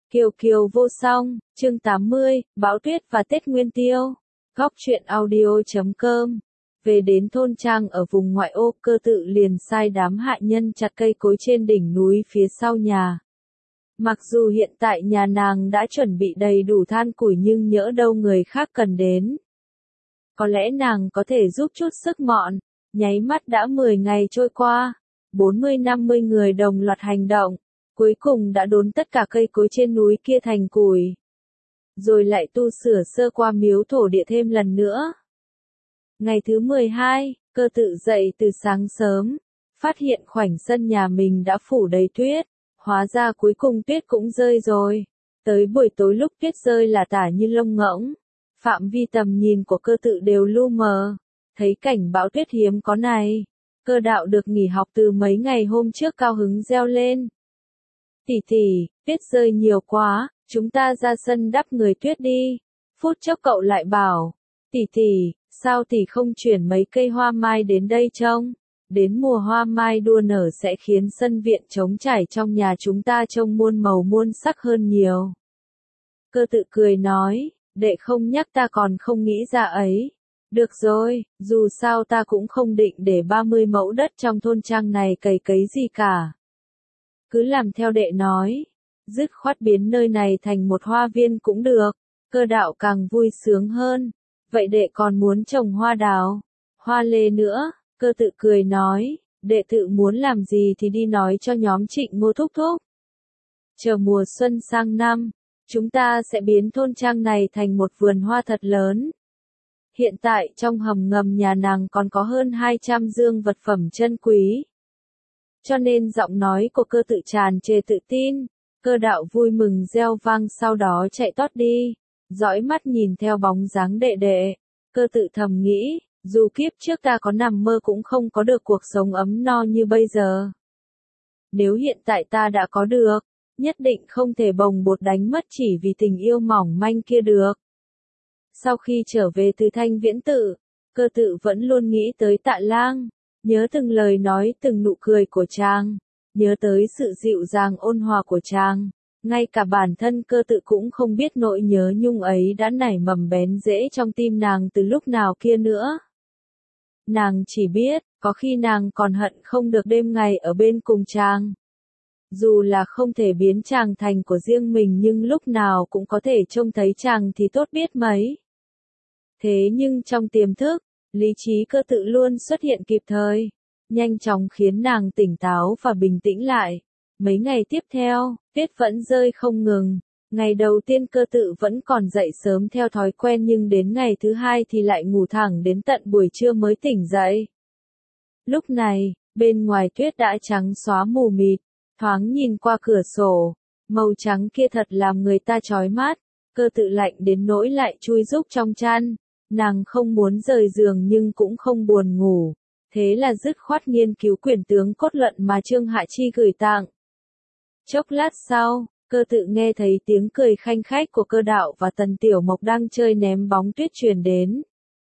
Kiều Kiều vô song, chương 80, Bão tuyết và Tết Nguyên Tiêu. Góc truyện audio.com. Về đến thôn trang ở vùng ngoại ô, Cơ Tự liền sai đám hạ nhân chặt cây cối trên đỉnh núi phía sau nhà. Mặc dù hiện tại nhà nàng đã chuẩn bị đầy đủ than củi nhưng nhỡ đâu người khác cần đến. Có lẽ nàng có thể giúp chút sức mọn. Nháy mắt đã 10 ngày trôi qua, 40-50 người đồng loạt hành động. Cuối cùng đã đốn tất cả cây cối trên núi kia thành củi. Rồi lại tu sửa sơ qua miếu thổ địa thêm lần nữa. Ngày thứ 12, Cơ Tự dậy từ sáng sớm, phát hiện khoảnh sân nhà mình đã phủ đầy tuyết. Hóa ra cuối cùng tuyết cũng rơi rồi. Tới buổi tối lúc tuyết rơi là tả như lông ngỗng. Phạm vi tầm nhìn của Cơ Tự đều lu mờ. Thấy cảnh bão tuyết hiếm có này, Cơ Đạo được nghỉ học từ mấy ngày hôm trước cao hứng reo lên. Tỷ tỷ, tuyết rơi nhiều quá, chúng ta ra sân đắp người tuyết đi. Phút chốc cậu lại bảo, tỷ tỷ, sao tỷ không chuyển mấy cây hoa mai đến đây trông? Đến mùa hoa mai đua nở sẽ khiến sân viện trống trải trong nhà chúng ta trông muôn màu muôn sắc hơn nhiều. Cơ Tự cười nói, đệ không nhắc ta còn không nghĩ ra ấy. Được rồi, dù sao ta cũng không định để 30 mẫu đất trong thôn trang này cày cấy gì cả. Cứ làm theo đệ nói, dứt khoát biến nơi này thành một hoa viên cũng được. Cơ Đạo càng vui sướng hơn. Vậy đệ còn muốn trồng hoa đào, hoa lê nữa? Cơ Tự cười nói, đệ tự muốn làm gì thì đi nói cho nhóm Trịnh Ngô thúc thúc. Chờ mùa xuân sang năm, chúng ta sẽ biến thôn trang này thành một vườn hoa thật lớn. Hiện tại trong hầm ngầm nhà nàng còn có hơn 200 dương vật phẩm chân quý. Cho nên giọng nói của Cơ Tự tràn trề tự tin. Cơ Đạo vui mừng reo vang sau đó chạy tót đi, dõi mắt nhìn theo bóng dáng đệ đệ. Cơ Tự thầm nghĩ, dù kiếp trước ta có nằm mơ cũng không có được cuộc sống ấm no như bây giờ. Nếu hiện tại ta đã có được, nhất định không thể bồng bột đánh mất chỉ vì tình yêu mỏng manh kia được. Sau khi trở về từ Thanh Viễn Tự, Cơ Tự vẫn luôn nghĩ tới Tạ Lang, nhớ từng lời nói từng nụ cười của chàng, nhớ tới sự dịu dàng ôn hòa của chàng. Ngay cả bản thân Cơ Tự cũng không biết nỗi nhớ nhung ấy đã nảy mầm bén rễ trong tim nàng từ lúc nào kia nữa. Nàng chỉ biết, có khi nàng còn hận không được đêm ngày ở bên cùng chàng. Dù là không thể biến chàng thành của riêng mình nhưng lúc nào cũng có thể trông thấy chàng thì tốt biết mấy. Thế nhưng trong tiềm thức, lý trí Cơ Tự luôn xuất hiện kịp thời, nhanh chóng khiến nàng tỉnh táo và bình tĩnh lại. Mấy ngày tiếp theo, tuyết vẫn rơi không ngừng. Ngày đầu tiên Cơ Tự vẫn còn dậy sớm theo thói quen nhưng đến ngày thứ hai thì lại ngủ thẳng đến tận buổi trưa mới tỉnh dậy. Lúc này, bên ngoài tuyết đã trắng xóa mù mịt, thoáng nhìn qua cửa sổ, màu trắng kia thật làm người ta chói mắt. Cơ Tự lạnh đến nỗi lại chui rúc trong chăn. Nàng không muốn rời giường nhưng cũng không buồn ngủ. Thế là dứt khoát nghiên cứu quyển tướng cốt luận mà Trương Hạ Chi gửi tặng. Chốc lát sau, Cơ Tự nghe thấy tiếng cười khanh khách của Cơ Đạo và Tần Tiểu Mộc đang chơi ném bóng tuyết truyền đến.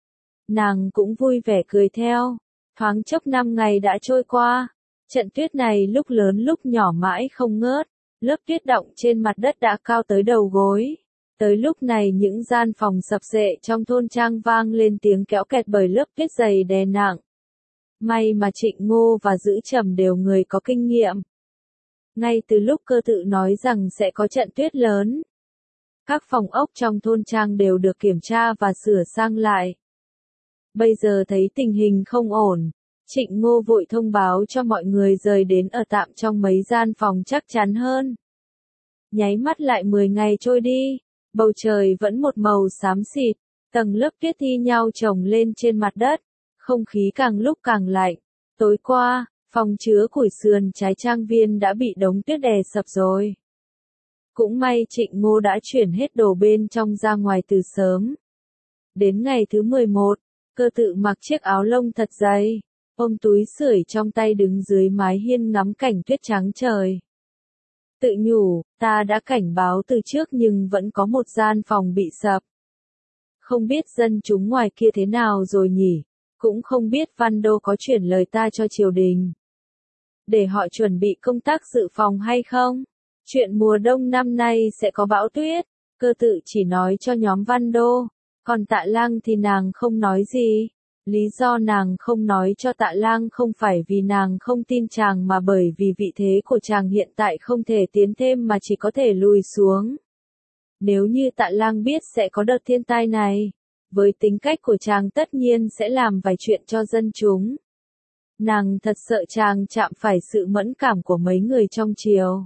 Nàng cũng vui vẻ cười theo. Thoáng chốc 5 ngày đã trôi qua. Trận tuyết này lúc lớn lúc nhỏ mãi không ngớt. Lớp tuyết đọng trên mặt đất đã cao tới đầu gối. Tới lúc này những gian phòng sập xệ trong thôn trang vang lên tiếng kéo kẹt bởi lớp tuyết dày đè nặng. May mà Trịnh Ngô và Dữ Trầm đều người có kinh nghiệm. Ngay từ lúc Cơ Tự nói rằng sẽ có trận tuyết lớn, các phòng ốc trong thôn trang đều được kiểm tra và sửa sang lại. Bây giờ thấy tình hình không ổn, Trịnh Ngô vội thông báo cho mọi người rời đến ở tạm trong mấy gian phòng chắc chắn hơn. Nháy mắt lại 10 ngày trôi đi, bầu trời vẫn một màu xám xịt, tầng lớp tuyết thi nhau chồng lên trên mặt đất, không khí càng lúc càng lạnh. Tối qua, phòng chứa củi sườn trái trang viên đã bị đống tuyết đè sập rồi. Cũng may Trịnh Ngô đã chuyển hết đồ bên trong ra ngoài từ sớm. Đến ngày thứ 11, Cơ Tự mặc chiếc áo lông thật dày, ôm túi sưởi trong tay đứng dưới mái hiên ngắm cảnh tuyết trắng trời. Tự nhủ, ta đã cảnh báo từ trước nhưng vẫn có một gian phòng bị sập. Không biết dân chúng ngoài kia thế nào rồi nhỉ, cũng không biết Văn Đô có chuyển lời ta cho triều đình. Để họ chuẩn bị công tác dự phòng hay không? Chuyện mùa đông năm nay sẽ có bão tuyết, Cơ Tự chỉ nói cho nhóm Văn Đô, còn Tạ Lang thì nàng không nói gì. Lý do nàng không nói cho Tạ Lang không phải vì nàng không tin chàng mà bởi vì vị thế của chàng hiện tại không thể tiến thêm mà chỉ có thể lùi xuống. Nếu như Tạ Lang biết sẽ có đợt thiên tai này, với tính cách của chàng tất nhiên sẽ làm vài chuyện cho dân chúng. Nàng thật sợ chàng chạm phải sự mẫn cảm của mấy người trong triều.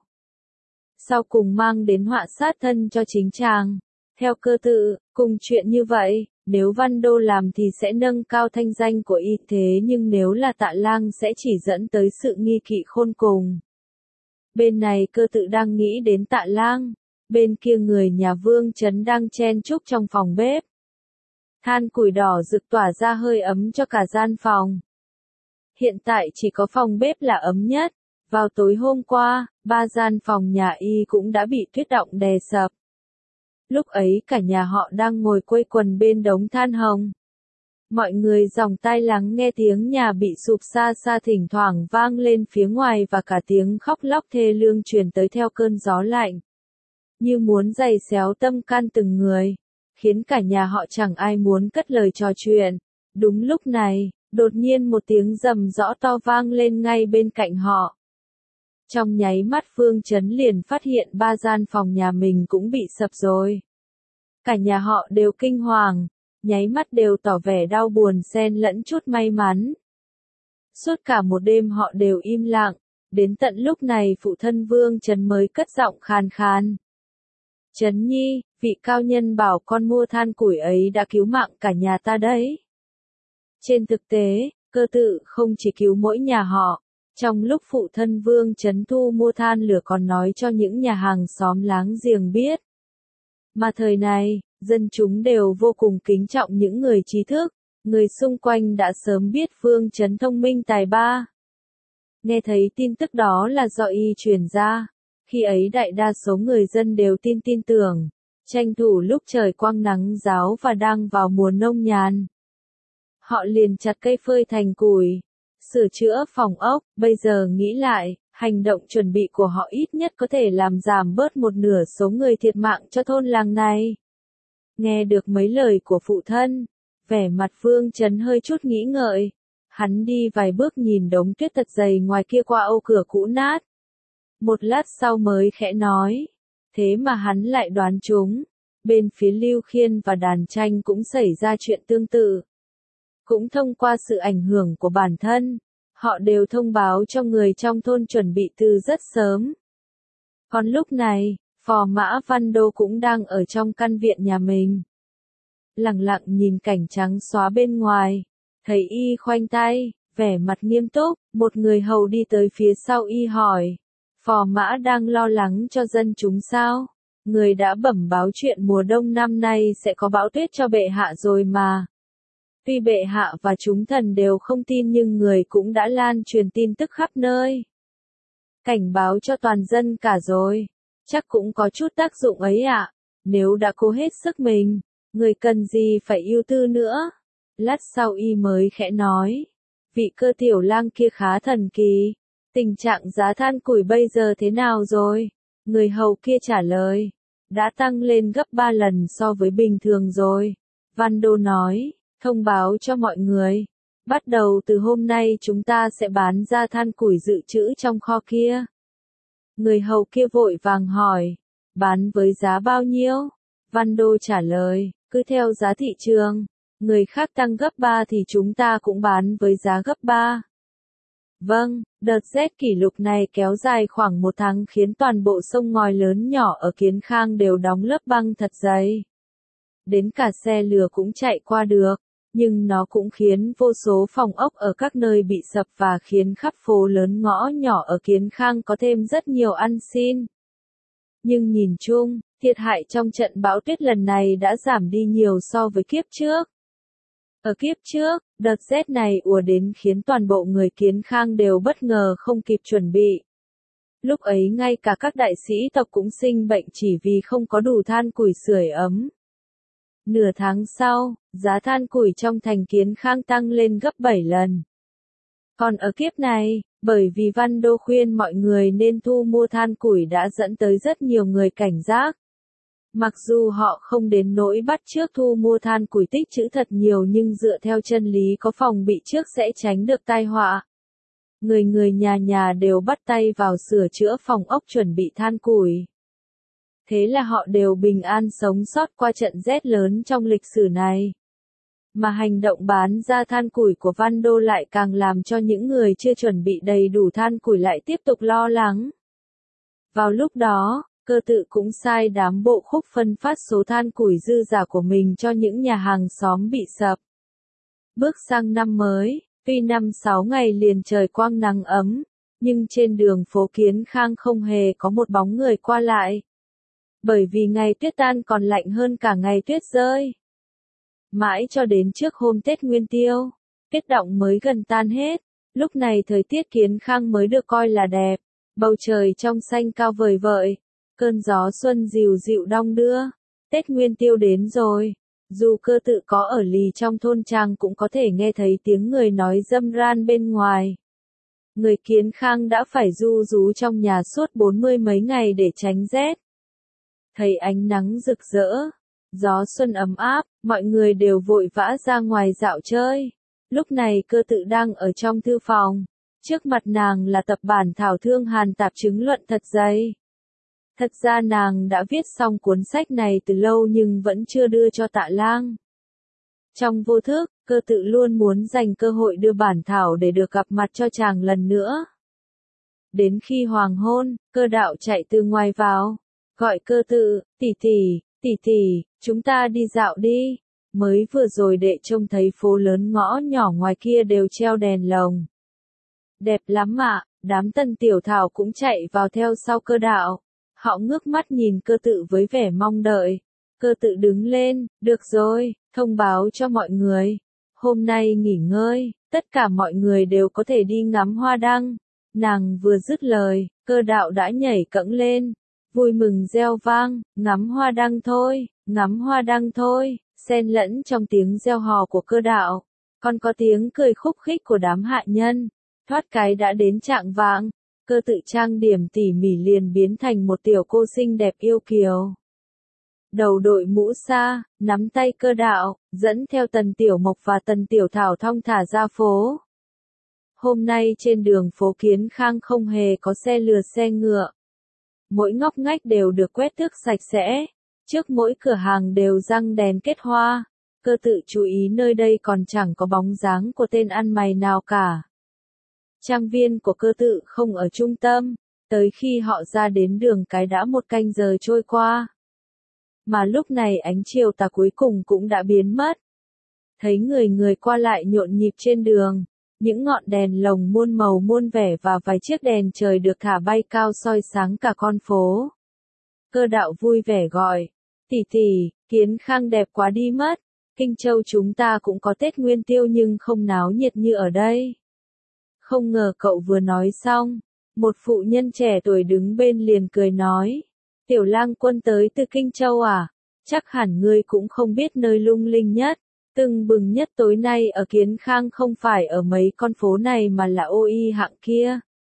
Sau cùng mang đến họa sát thân cho chính chàng. Theo Cơ Tự, cùng chuyện như vậy, nếu Văn Đô làm thì sẽ nâng cao thanh danh của y, thế nhưng nếu là Tạ Lang sẽ chỉ dẫn tới sự nghi kỵ khôn cùng. Bên này Cơ Tự đang nghĩ đến Tạ Lang, bên kia người nhà Vương Chấn đang chen chúc trong phòng bếp. Than củi đỏ rực tỏa ra hơi ấm cho cả gian phòng. Hiện tại chỉ có phòng bếp là ấm nhất. Vào tối hôm qua, 3 gian phòng nhà y cũng đã bị tuyết động đè sập. Lúc ấy cả nhà họ đang ngồi quây quần bên đống than hồng. Mọi người dòng tai lắng nghe tiếng nhà bị sụp xa xa thỉnh thoảng vang lên phía ngoài và cả tiếng khóc lóc thê lương truyền tới theo cơn gió lạnh. Như muốn giày xéo tâm can từng người, khiến cả nhà họ chẳng ai muốn cất lời trò chuyện. Đúng lúc này, đột nhiên một tiếng rầm rõ to vang lên ngay bên cạnh họ. Trong nháy mắt Vương Chấn liền phát hiện 3 gian phòng nhà mình cũng bị sập rồi. Cả nhà họ đều kinh hoàng, nháy mắt đều tỏ vẻ đau buồn xen lẫn chút may mắn. Suốt cả một đêm họ đều im lặng, đến tận lúc này phụ thân Vương Chấn mới cất giọng khàn khàn. Chấn Nhi, vị cao nhân bảo con mua than củi ấy đã cứu mạng cả nhà ta đấy. Trên thực tế, Cơ Tự không chỉ cứu mỗi nhà họ. Trong lúc phụ thân Vương Chấn thu mua than lửa còn nói cho những nhà hàng xóm láng giềng biết. Mà thời này, dân chúng đều vô cùng kính trọng những người trí thức, người xung quanh đã sớm biết Vương Chấn thông minh tài ba. Nghe thấy tin tức đó là do y truyền ra, khi ấy đại đa số người dân đều tin tưởng, tranh thủ lúc trời quang nắng ráo và đang vào mùa nông nhàn. Họ liền chặt cây phơi thành củi, sửa chữa phòng ốc. Bây giờ nghĩ lại, hành động chuẩn bị của họ ít nhất có thể làm giảm bớt một nửa số người thiệt mạng cho thôn làng này. Nghe được mấy lời của phụ thân, vẻ mặt Vương Chấn hơi chút nghĩ ngợi. Hắn đi vài bước nhìn đống tuyết thật dày ngoài kia qua ô cửa cũ nát. Một lát sau mới khẽ nói, thế mà hắn lại đoán trúng. Bên phía Lưu Khiên và Đàn Tranh cũng xảy ra chuyện tương tự. Cũng thông qua sự ảnh hưởng của bản thân, họ đều thông báo cho người trong thôn chuẩn bị từ rất sớm. Còn lúc này, Phò Mã Văn Đô cũng đang ở trong căn viện nhà mình. Lặng lặng nhìn cảnh trắng xóa bên ngoài, thấy y khoanh tay, vẻ mặt nghiêm túc, một người hầu đi tới phía sau y hỏi. Phò Mã đang lo lắng cho dân chúng sao? Người đã bẩm báo chuyện mùa đông năm nay sẽ có bão tuyết cho bệ hạ rồi mà. Tuy bệ hạ và chúng thần đều không tin nhưng người cũng đã lan truyền tin tức khắp nơi. Cảnh báo cho toàn dân cả rồi. Chắc cũng có chút tác dụng ấy ạ. Nếu đã cố hết sức mình, người cần gì phải ưu tư nữa. Lát sau y mới khẽ nói. Vị Cơ tiểu lang kia khá thần kỳ. Tình trạng giá than củi bây giờ thế nào rồi? Người hầu kia trả lời. Đã tăng lên gấp 3 lần so với bình thường rồi. Văn Đô nói. Thông báo cho mọi người. Bắt đầu từ hôm nay chúng ta sẽ bán ra than củi dự trữ trong kho kia. Người hầu kia vội vàng hỏi. Bán với giá bao nhiêu? Văn Đô trả lời. Cứ theo giá thị trường. Người khác tăng gấp 3 thì chúng ta cũng bán với giá gấp 3. Vâng, đợt rét kỷ lục này kéo dài khoảng 1 tháng khiến toàn bộ sông ngòi lớn nhỏ ở Kiến Khang đều đóng lớp băng thật dày. Đến cả xe lửa cũng chạy qua được. Nhưng nó cũng khiến vô số phòng ốc ở các nơi bị sập và khiến khắp phố lớn ngõ nhỏ ở Kiến Khang có thêm rất nhiều ăn xin. Nhưng nhìn chung, thiệt hại trong trận bão tuyết lần này đã giảm đi nhiều so với kiếp trước. Ở kiếp trước, đợt rét này ùa đến khiến toàn bộ người Kiến Khang đều bất ngờ không kịp chuẩn bị. Lúc ấy ngay cả các đại sĩ tộc cũng sinh bệnh chỉ vì không có đủ than củi sưởi ấm. Nửa tháng sau, giá than củi trong thành Kiến Khang tăng lên gấp 7 lần. Còn ở kiếp này, Bởi vì Văn Đô khuyên mọi người nên thu mua than củi đã dẫn tới rất nhiều người cảnh giác. Mặc dù họ không đến nỗi bắt chước thu mua than củi tích trữ thật nhiều nhưng dựa theo chân lý có phòng bị trước sẽ tránh được tai họa. Người người nhà nhà đều bắt tay vào sửa chữa phòng ốc chuẩn bị than củi. Thế là họ đều bình an sống sót qua trận rét lớn trong lịch sử này. Mà hành động bán ra than củi của Văn Đô lại càng làm cho những người chưa chuẩn bị đầy đủ than củi lại tiếp tục lo lắng. Vào lúc đó, Cơ Tự cũng sai đám bộ khúc phân phát số than củi dư giả của mình cho những nhà hàng xóm bị sập. Bước sang năm mới, tuy 5-6 ngày liền trời quang nắng ấm, nhưng trên đường phố Kiến Khang không hề có một bóng người qua lại. Bởi vì ngày tuyết tan còn lạnh hơn cả ngày tuyết rơi. Mãi cho đến trước hôm Tết Nguyên Tiêu, tuyết đọng mới gần tan hết, lúc này thời tiết Kiến Khang mới được coi là đẹp, bầu trời trong xanh cao vời vợi, cơn gió xuân dịu dịu đong đưa, Tết Nguyên Tiêu đến rồi, dù Cơ Tự có ở lì trong thôn trang cũng có thể nghe thấy tiếng người nói râm ran bên ngoài. Người Kiến Khang đã phải ru rú trong nhà suốt 40 mấy ngày để tránh rét. Thấy ánh nắng rực rỡ, gió xuân ấm áp, mọi người đều vội vã ra ngoài dạo chơi. Lúc này Cơ Tự đang ở trong thư phòng. Trước mặt nàng là tập bản thảo Thương Hàn Tạp Chứng Luận thật dày. Thật ra nàng đã viết xong cuốn sách này từ lâu nhưng vẫn chưa đưa cho Tạ Lang. Trong vô thức, Cơ Tự luôn muốn dành cơ hội đưa bản thảo để được gặp mặt cho chàng lần nữa. Đến khi hoàng hôn, Cơ Đạo chạy từ ngoài vào, gọi Cơ Tự, tỷ tỷ, chúng ta đi dạo đi. Mới vừa rồi đệ trông thấy phố lớn ngõ nhỏ ngoài kia đều treo đèn lồng. Đẹp lắm ạ, đám Tân Tiểu Thảo cũng chạy vào theo sau Cơ Đạo. Họ ngước mắt nhìn Cơ Tự với vẻ mong đợi. Cơ Tự đứng lên, được rồi, thông báo cho mọi người. Hôm nay nghỉ ngơi, tất cả mọi người đều có thể đi ngắm hoa đăng. Nàng vừa dứt lời, Cơ Đạo đã nhảy cẫng lên. Vui mừng reo vang, ngắm hoa đăng thôi, xen lẫn trong tiếng reo hò của Cơ Đạo. Còn có tiếng cười khúc khích của đám hạ nhân. Thoát cái đã đến chạng vạng, Cơ Tự trang điểm tỉ mỉ liền biến thành một tiểu cô xinh đẹp yêu kiều. Đầu đội mũ sa, nắm tay Cơ Đạo, dẫn theo Tần Tiểu Mộc và Tần Tiểu Thảo thong thả ra phố. Hôm nay trên đường phố Kiến Khang không hề có xe lừa xe ngựa. Mỗi ngóc ngách đều được quét tước sạch sẽ. Trước mỗi cửa hàng đều răng đèn kết hoa. Cơ Tự chú ý nơi đây còn chẳng có bóng dáng của tên ăn mày nào cả. Trang viên của Cơ Tự không ở trung tâm, tới khi họ ra đến đường cái đã 1 canh giờ trôi qua. Mà lúc này ánh chiều tà cuối cùng cũng đã biến mất. Thấy người người qua lại nhộn nhịp trên đường, những ngọn đèn lồng muôn màu muôn vẻ và vài chiếc đèn trời được thả bay cao soi sáng cả con phố. Cơ Đạo vui vẻ gọi, tỷ, Kiến Khang đẹp quá đi mất, Kinh Châu chúng ta cũng có Tết Nguyên Tiêu nhưng không náo nhiệt như ở đây. Không ngờ cậu vừa nói xong, một phụ nhân trẻ tuổi đứng bên liền cười nói, Tiểu Lang Quân tới từ Kinh Châu à, chắc hẳn ngươi cũng không biết nơi lung linh nhất, tưng bừng nhất tối nay ở Kiến Khang không phải ở mấy con phố này mà là Ô Y Hạng kia.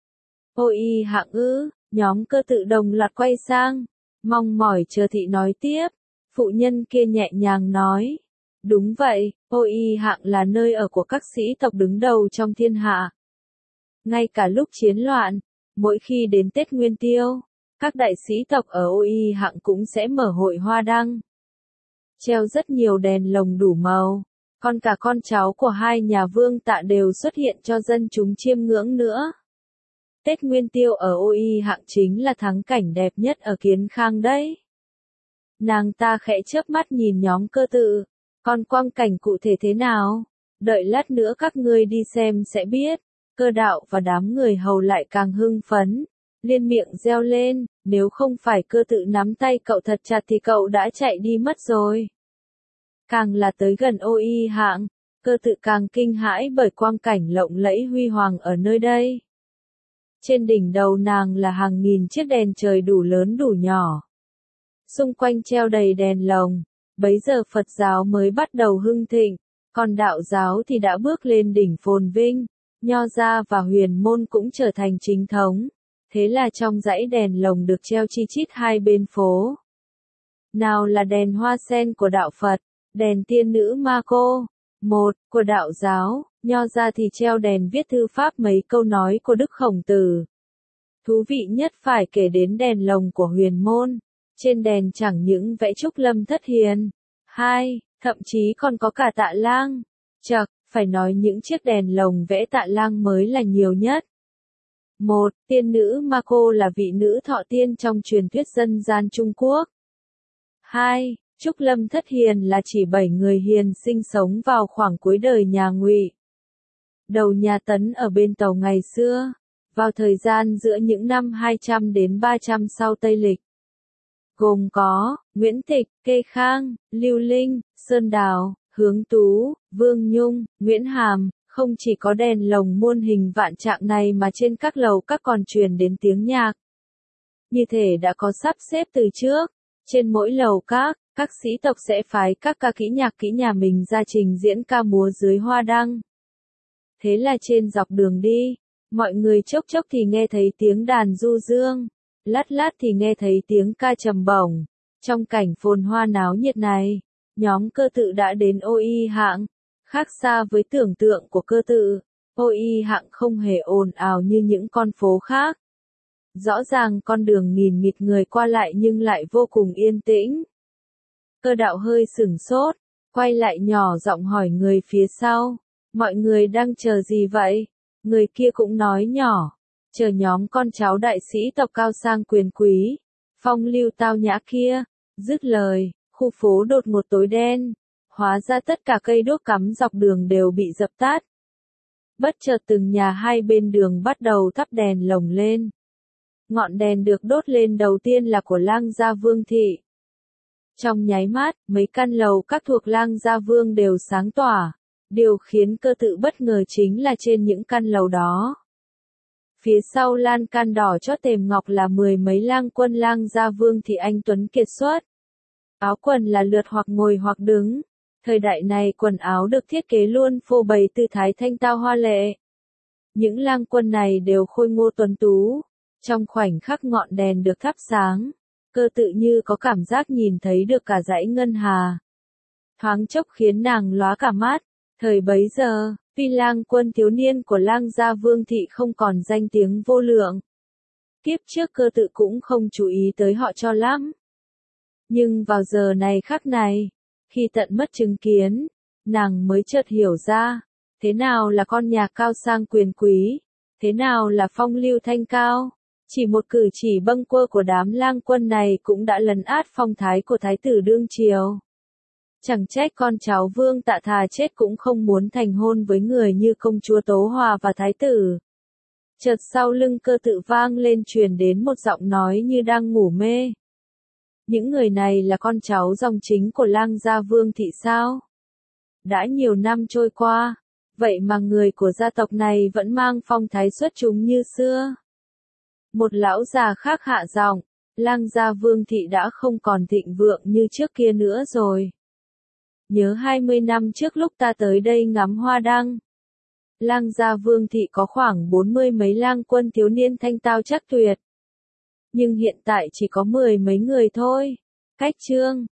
Ô Y Hạng ư, nhóm Cơ Tự đồng loạt quay sang, mong mỏi chờ thị nói tiếp, phụ nhân kia nhẹ nhàng nói, đúng vậy, Ô Y Hạng là nơi ở của các sĩ tộc đứng đầu trong thiên hạ. Ngay cả lúc chiến loạn, mỗi khi đến Tết Nguyên Tiêu, các đại sĩ tộc ở Ô Y Hạng cũng sẽ mở hội hoa đăng. Treo rất nhiều đèn lồng đủ màu, còn cả con cháu của hai nhà Vương Tạ đều xuất hiện cho dân chúng chiêm ngưỡng nữa. Tết Nguyên Tiêu ở Ô Y Hạng chính là thắng cảnh đẹp nhất ở Kiến Khang đấy. Nàng ta khẽ chớp mắt nhìn nhóm Cơ Tự, còn quang cảnh cụ thể thế nào? Đợi lát nữa các ngươi đi xem sẽ biết. Cơ Đạo và đám người hầu lại càng hưng phấn, liên miệng reo lên, nếu không phải Cơ Tự nắm tay cậu thật chặt thì cậu đã chạy đi mất rồi. Càng là tới gần Ô Y Hạng, Cơ Tự càng kinh hãi bởi quang cảnh lộng lẫy huy hoàng ở nơi đây. Trên đỉnh đầu nàng là hàng nghìn chiếc đèn trời đủ lớn đủ nhỏ. Xung quanh treo đầy đèn lồng, bấy giờ Phật giáo mới bắt đầu hưng thịnh, còn đạo giáo thì đã bước lên đỉnh phồn vinh. Nho gia và huyền môn cũng trở thành chính thống. Thế là trong dãy đèn lồng được treo chi chít hai bên phố. Nào là đèn hoa sen của đạo Phật, đèn tiên nữ ma cô, một, của đạo giáo, nho gia thì treo đèn viết thư pháp mấy câu nói của Đức Khổng Tử. Thú vị nhất phải kể đến đèn lồng của huyền môn. Trên đèn chẳng những vẽ Trúc Lâm Thất Hiền. 2. Thậm chí còn có cả Tạ Lang. Chậc, phải nói những chiếc đèn lồng vẽ Tạ Lang mới là nhiều nhất. 1. Tiên nữ Ma Cô là vị nữ thọ tiên trong truyền thuyết dân gian Trung Quốc. 2. Trúc Lâm Thất Hiền là chỉ 7 người hiền sinh sống vào khoảng cuối đời nhà Ngụy, đầu nhà Tấn ở bên Tàu ngày xưa, vào thời gian giữa những năm 200 đến 300 sau Tây Lịch. Gồm có Nguyễn Tịch, Kê Khang, Lưu Linh, Sơn Đào, Hướng Tú, Vương Nhung, Nguyễn Hàm. Không chỉ có đèn lồng muôn hình vạn trạng này mà trên các lầu các còn truyền đến tiếng nhạc. Như thể đã có sắp xếp từ trước. Trên mỗi lầu các sĩ tộc sẽ phái các ca kỹ nhạc kỹ nhà mình ra trình diễn ca múa dưới hoa đăng. Thế là trên dọc đường đi, mọi người chốc chốc thì nghe thấy tiếng đàn du dương, lát lát thì nghe thấy tiếng ca trầm bổng. Trong cảnh phồn hoa náo nhiệt này, nhóm Cơ Tự đã đến Ô Y Hạng. Khác xa với tưởng tượng của Cơ Tự, Ô Y Hạng không hề ồn ào như những con phố khác. Rõ ràng con đường nghìn nghịt người qua lại nhưng lại vô cùng yên tĩnh. Cơ Đạo hơi sửng sốt, quay lại nhỏ giọng hỏi người phía sau, mọi người đang chờ gì vậy? Người kia cũng nói nhỏ, chờ nhóm con cháu đại sĩ tộc cao sang quyền quý, phong lưu tao nhã kia. Dứt lời, khu phố đột ngột tối đen. Hóa ra tất cả cây đuốc cắm dọc đường đều bị dập tắt. Bất chợt từng nhà hai bên đường bắt đầu thắp đèn lồng lên. Ngọn đèn được đốt lên đầu tiên là của Lang Gia Vương thị. Trong nháy mắt, mấy căn lầu các thuộc Lang Gia Vương đều sáng tỏa. Điều khiến Cơ Tự bất ngờ chính là trên những căn lầu đó, phía sau lan can đỏ chót tềm ngọc là 10 mấy lang quân Lang Gia Vương thị anh tuấn kiệt xuất. Áo quần là lượt hoặc ngồi hoặc đứng. Thời đại này quần áo được thiết kế luôn phô bày tư thái thanh tao hoa lệ. Những lang quân này đều khôi ngô tuấn tú. Trong khoảnh khắc ngọn đèn được thắp sáng, Cơ Tự như có cảm giác nhìn thấy được cả dãy ngân hà. Thoáng chốc khiến nàng lóa cả mắt. Thời bấy giờ, tuy lang quân thiếu niên của Lang Gia Vương thị không còn danh tiếng vô lượng. Kiếp trước Cơ Tự cũng không chú ý tới họ cho lắm. Nhưng vào giờ này khắc này, khi tận mắt chứng kiến, nàng mới chợt hiểu ra, thế nào là con nhà cao sang quyền quý, thế nào là phong lưu thanh cao. Chỉ một cử chỉ bâng quơ của đám lang quân này cũng đã lấn át phong thái của thái tử đương triều. Chẳng trách con cháu Vương Tạ thà chết cũng không muốn thành hôn với người như công chúa Tố Hòa và thái tử. Chợt sau lưng Cơ Tự vang lên truyền đến một giọng nói như đang ngủ mê. Những người này là con cháu dòng chính của Lang Gia Vương thị sao? Đã nhiều năm trôi qua, vậy mà người của gia tộc này vẫn mang phong thái xuất chúng như xưa. Một lão già khác hạ giọng, Lang Gia Vương thị đã không còn thịnh vượng như trước kia nữa rồi. Nhớ 20 năm trước lúc ta tới đây ngắm hoa đăng, Lang Gia Vương thị có khoảng 40 mấy lang quân thiếu niên thanh tao chắc tuyệt. Nhưng hiện tại chỉ có 10 mấy người thôi. Cách Trương,